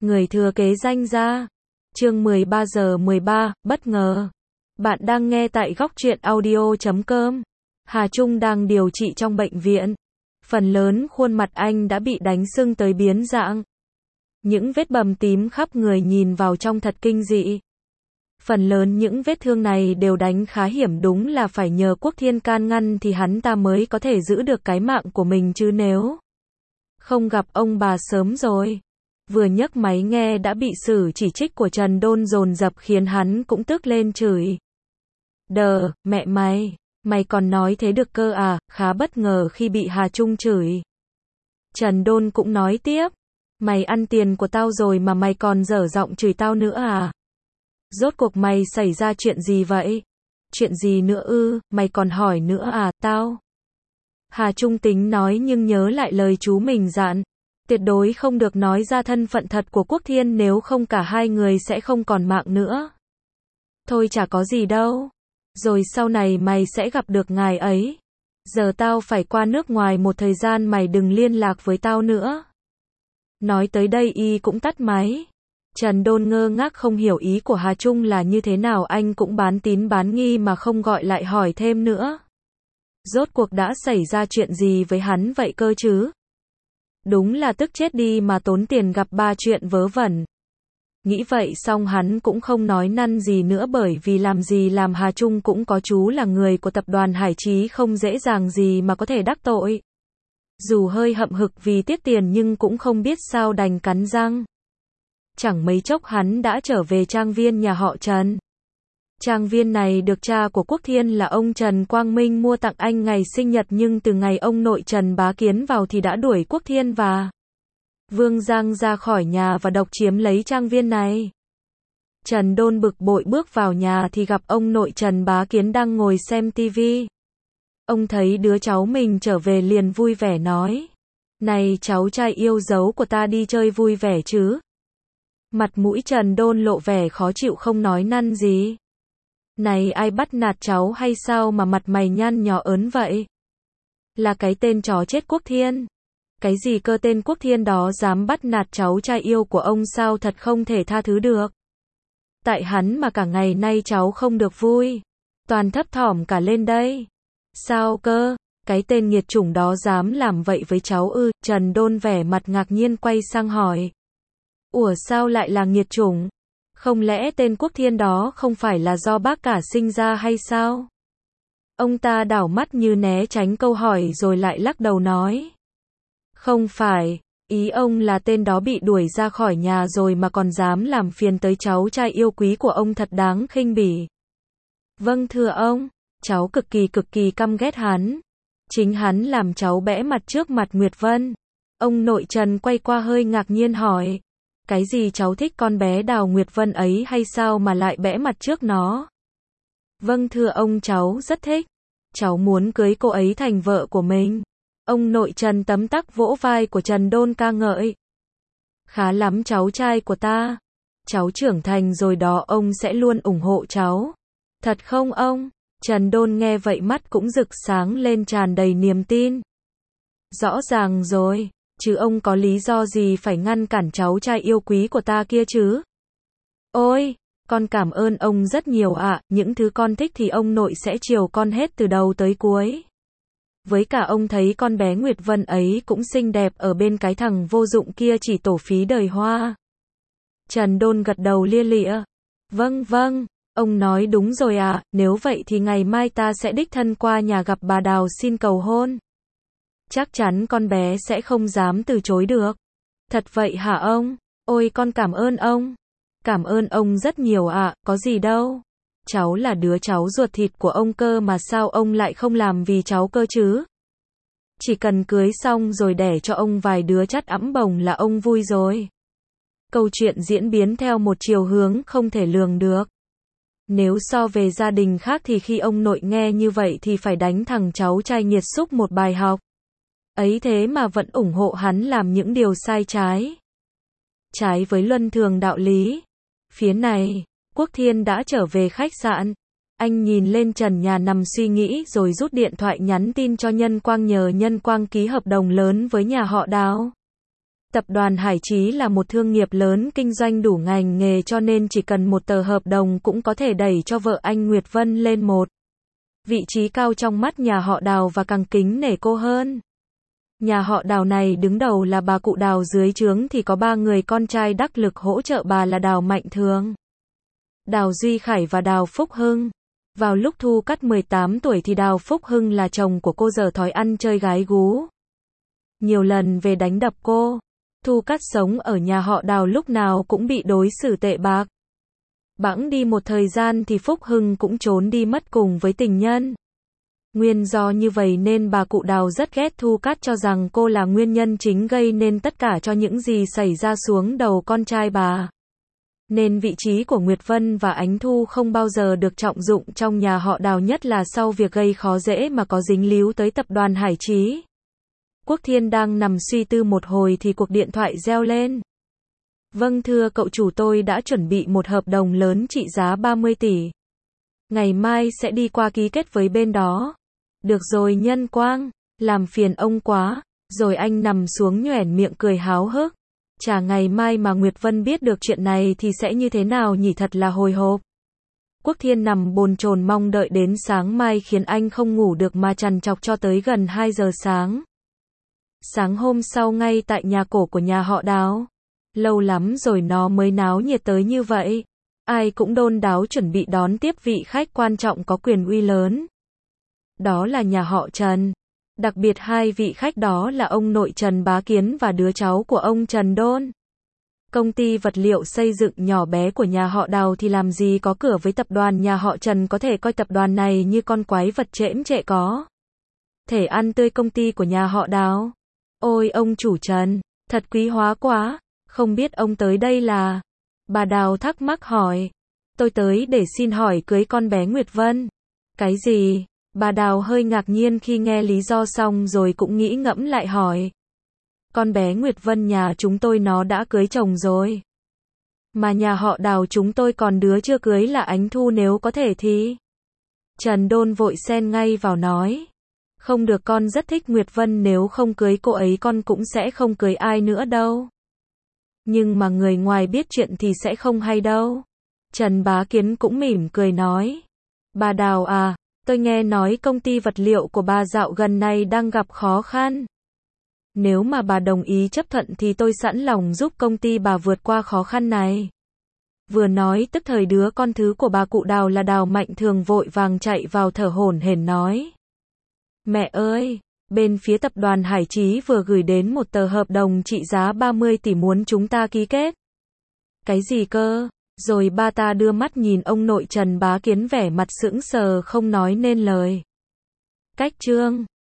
Người thừa kế danh gia. Chương 13 giờ 13, bất ngờ. Bạn đang nghe tại góc truyện audio.com. Hà Trung đang điều trị trong bệnh viện. Phần lớn khuôn mặt anh đã bị đánh sưng tới biến dạng. Những vết bầm tím khắp người nhìn vào trong thật kinh dị. Phần lớn những vết thương này đều đánh khá hiểm, đúng là phải nhờ Quốc Thiên can ngăn thì hắn ta mới có thể giữ được cái mạng của mình chứ nếu không gặp ông bà sớm rồi. Vừa nhấc máy nghe đã bị sự chỉ trích của Trần Đôn dồn dập khiến hắn cũng tức lên chửi. Đờ, mẹ mày còn nói thế được cơ à, khá bất ngờ khi bị Hà Trung chửi. Trần Đôn cũng nói tiếp, mày ăn tiền của tao rồi mà mày còn dở giọng chửi tao nữa à? Rốt cuộc mày xảy ra chuyện gì vậy? Chuyện gì nữa ư, mày còn hỏi nữa à, tao? Hà Trung tính nói nhưng nhớ lại lời chú mình dặn. Tuyệt đối không được nói ra thân phận thật của Quốc Thiên, nếu không cả hai người sẽ không còn mạng nữa. Thôi chả có gì đâu. Rồi sau này mày sẽ gặp được ngài ấy. Giờ tao phải qua nước ngoài một thời gian, mày đừng liên lạc với tao nữa. Nói tới đây y cũng tắt máy. Trần Đôn ngơ ngác không hiểu ý của Hà Trung là như thế nào, anh cũng bán tín bán nghi mà không gọi lại hỏi thêm nữa. Rốt cuộc đã xảy ra chuyện gì với hắn vậy cơ chứ? Đúng là tức chết đi mà tốn tiền gặp ba chuyện vớ vẩn. Nghĩ vậy xong hắn cũng không nói năn gì nữa, bởi vì làm gì làm Hà Trung cũng có chú là người của tập đoàn Hải Chí, không dễ dàng gì mà có thể đắc tội. Dù hơi hậm hực vì tiếc tiền nhưng cũng không biết sao đành cắn răng. Chẳng mấy chốc hắn đã trở về trang viên nhà họ Trần. Trang viên này được cha của Quốc Thiên là ông Trần Quang Minh mua tặng anh ngày sinh nhật, nhưng từ ngày ông nội Trần Bá Kiến vào thì đã đuổi Quốc Thiên và Vương Giang ra khỏi nhà và độc chiếm lấy trang viên này. Trần Đôn bực bội bước vào nhà thì gặp ông nội Trần Bá Kiến đang ngồi xem tivi. Ông thấy đứa cháu mình trở về liền vui vẻ nói: "Này cháu trai yêu dấu của ta, đi chơi vui vẻ chứ?" Mặt mũi Trần Đôn lộ vẻ khó chịu không nói năn gì. Này, ai bắt nạt cháu hay sao mà mặt mày nhăn nhó ớn vậy? Là cái tên chó chết Quốc Thiên. Cái gì cơ, tên Quốc Thiên đó dám bắt nạt cháu trai yêu của ông sao, thật không thể tha thứ được. Tại hắn mà cả ngày nay cháu không được vui. Toàn thấp thỏm cả lên đây. Sao cơ? Cái tên nghiệt chủng đó dám làm vậy với cháu ư? Trần Đôn vẻ mặt ngạc nhiên quay sang hỏi. Ủa sao lại là nghiệt chủng? Không lẽ tên Quốc Thiên đó không phải là do bác cả sinh ra hay sao? Ông ta đảo mắt như né tránh câu hỏi rồi lại lắc đầu nói. Không phải, ý ông là tên đó bị đuổi ra khỏi nhà rồi mà còn dám làm phiền tới cháu trai yêu quý của ông, thật đáng khinh bỉ. Vâng thưa ông, cháu cực kỳ căm ghét hắn. Chính hắn làm cháu bẽ mặt trước mặt Nguyệt Vân. Ông nội Trần quay qua hơi ngạc nhiên hỏi. Cái gì, cháu thích con bé Đào Nguyệt Vân ấy hay sao mà lại bẽ mặt trước nó? Vâng thưa ông, cháu rất thích. Cháu muốn cưới cô ấy thành vợ của mình. Ông nội Trần tấm tắc vỗ vai của Trần Đôn ca ngợi. Khá lắm cháu trai của ta. Cháu trưởng thành rồi đó, ông sẽ luôn ủng hộ cháu. Thật không ông? Trần Đôn nghe vậy mắt cũng rực sáng lên, tràn đầy niềm tin. Rõ ràng rồi. Chứ ông có lý do gì phải ngăn cản cháu trai yêu quý của ta kia chứ? Ôi, con cảm ơn ông rất nhiều ạ, những thứ con thích thì ông nội sẽ chiều con hết từ đầu tới cuối. Với cả ông thấy con bé Nguyệt Vân ấy cũng xinh đẹp, ở bên cái thằng vô dụng kia chỉ tổ phí đời hoa. Trần Đôn gật đầu lia lịa. Vâng, ông nói đúng rồi ạ, nếu vậy thì ngày mai ta sẽ đích thân qua nhà gặp bà Đào xin cầu hôn. Chắc chắn con bé sẽ không dám từ chối được. Thật vậy hả ông? Ôi con cảm ơn ông. Cảm ơn ông rất nhiều ạ, có gì đâu. Cháu là đứa cháu ruột thịt của ông cơ mà, sao ông lại không làm vì cháu cơ chứ? Chỉ cần cưới xong rồi đẻ cho ông vài đứa chắt ẵm bồng là ông vui rồi. Câu chuyện diễn biến theo một chiều hướng không thể lường được. Nếu so về gia đình khác thì khi ông nội nghe như vậy thì phải đánh thằng cháu trai nghiệt xúc một bài học. Ấy thế mà vẫn ủng hộ hắn làm những điều sai trái. Trái với luân thường đạo lý. Phía này, Quốc Thiên đã trở về khách sạn. Anh nhìn lên trần nhà nằm suy nghĩ rồi rút điện thoại nhắn tin cho Nhân Quang, nhờ Nhân Quang ký hợp đồng lớn với nhà họ Đào. Tập đoàn Hải Chí là một thương nghiệp lớn kinh doanh đủ ngành nghề cho nên chỉ cần một tờ hợp đồng cũng có thể đẩy cho vợ anh Nguyệt Vân lên một vị trí cao trong mắt nhà họ Đào và càng kính nể cô hơn. Nhà họ Đào này đứng đầu là bà cụ Đào, dưới trướng thì có 3 người con trai đắc lực hỗ trợ bà là Đào Mạnh Thường, Đào Duy Khải và Đào Phúc Hưng. Vào lúc Thu Cát 18 tuổi thì Đào Phúc Hưng là chồng của cô dở thói ăn chơi gái gú, nhiều lần về đánh đập cô. Thu Cát sống ở nhà họ Đào lúc nào cũng bị đối xử tệ bạc. Bẵng đi một thời gian thì Phúc Hưng cũng trốn đi mất cùng với tình nhân. Nguyên do như vậy nên bà cụ Đào rất ghét Thu Cát, cho rằng cô là nguyên nhân chính gây nên tất cả cho những gì xảy ra xuống đầu con trai bà. Nên vị trí của Nguyệt Vân và Ánh Thu không bao giờ được trọng dụng trong nhà họ Đào, nhất là sau việc gây khó dễ mà có dính líu tới tập đoàn Hải Chí. Quốc Thiên đang nằm suy tư một hồi thì cuộc điện thoại reo lên. Vâng thưa cậu chủ, tôi đã chuẩn bị một hợp đồng lớn trị giá 30 tỷ. Ngày mai sẽ đi qua ký kết với bên đó. Được rồi Nhân Quang, làm phiền ông quá. Rồi anh nằm xuống nhoẻn miệng cười háo hức. Chả ngày mai mà Nguyệt Vân biết được chuyện này thì sẽ như thế nào nhỉ, thật là hồi hộp. Quốc Thiên nằm bồn chồn mong đợi đến sáng mai khiến anh không ngủ được mà trằn trọc cho tới gần 2 giờ sáng. Sáng hôm sau ngay tại nhà cổ của nhà họ Đào. Lâu lắm rồi nó mới náo nhiệt tới như vậy. Ai cũng đôn đáo chuẩn bị đón tiếp vị khách quan trọng có quyền uy lớn. Đó là nhà họ Trần. Đặc biệt 2 vị khách đó là ông nội Trần Bá Kiến và đứa cháu của ông Trần Đôn. Công ty vật liệu xây dựng nhỏ bé của nhà họ Đào thì làm gì có cửa với tập đoàn nhà họ Trần, có thể coi tập đoàn này như con quái vật chễm chệ có thể ăn tươi công ty của nhà họ Đào. Ôi ông chủ Trần, thật quý hóa quá, không biết ông tới đây là... Bà Đào thắc mắc hỏi. Tôi tới để xin hỏi cưới con bé Nguyệt Vân. Cái gì? Bà Đào hơi ngạc nhiên khi nghe lý do xong rồi cũng nghĩ ngẫm lại hỏi. Con bé Nguyệt Vân nhà chúng tôi nó đã cưới chồng rồi. Mà nhà họ Đào chúng tôi còn đứa chưa cưới là Ánh Thu, nếu có thể thì... Trần Đôn vội xen ngay vào nói. Không được, con rất thích Nguyệt Vân, nếu không cưới cô ấy con cũng sẽ không cưới ai nữa đâu. Nhưng mà người ngoài biết chuyện thì sẽ không hay đâu. Trần Bá Kiến cũng mỉm cười nói. Bà Đào à, tôi nghe nói công ty vật liệu của bà dạo gần này đang gặp khó khăn. Nếu mà bà đồng ý chấp thuận thì tôi sẵn lòng giúp công ty bà vượt qua khó khăn này. Vừa nói tức thời đứa con thứ của bà cụ Đào là Đào Mạnh Thường vội vàng chạy vào thở hổn hển nói. Mẹ ơi, bên phía tập đoàn Hải Chí vừa gửi đến một tờ hợp đồng trị giá 30 tỷ muốn chúng ta ký kết. Cái gì cơ? Rồi ba ta đưa mắt nhìn ông nội Trần Bá Kiến vẻ mặt sững sờ không nói nên lời. Cách chương